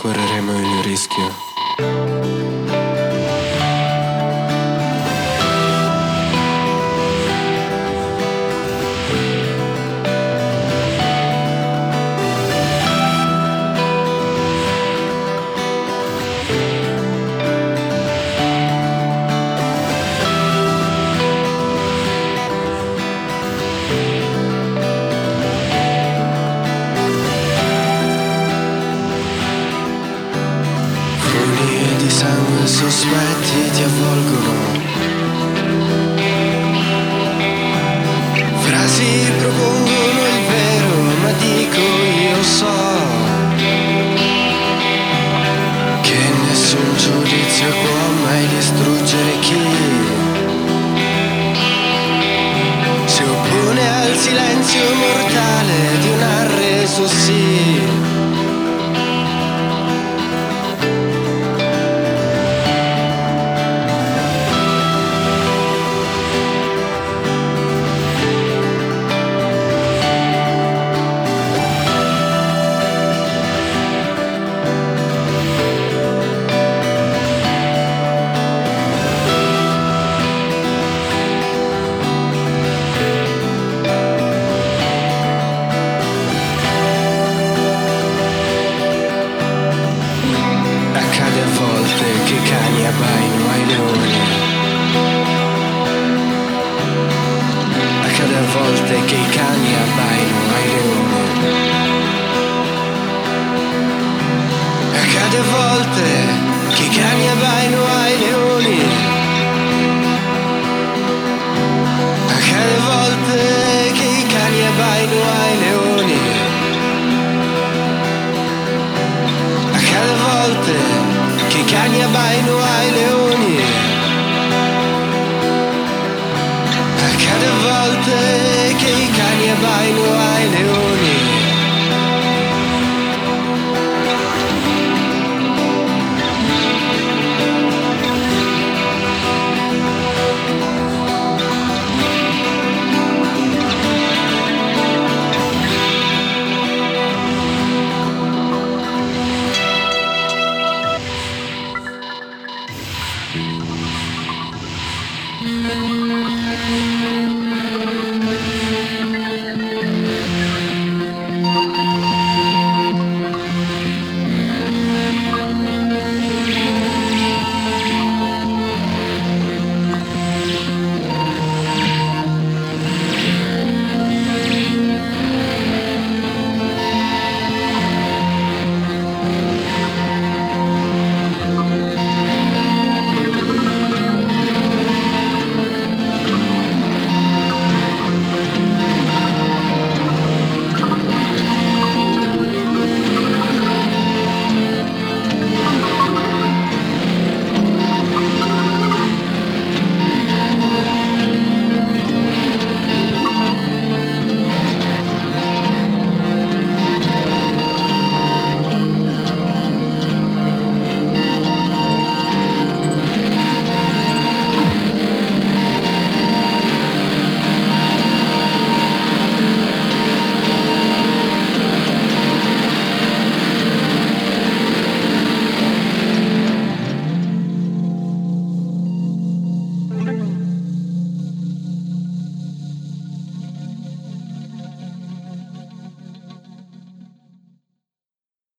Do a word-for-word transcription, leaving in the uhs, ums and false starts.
correremo il rischio. Sangue sospetti ti avvolgono, frasi propongono il vero, ma dico io so che nessun giudizio può mai distruggere chi si oppone al silenzio mortale di un arreso sì. Che i cani abbaino ai leoni, accade a volte che i cani abbaino ai leoni, accade a volte che i cani abbaino ai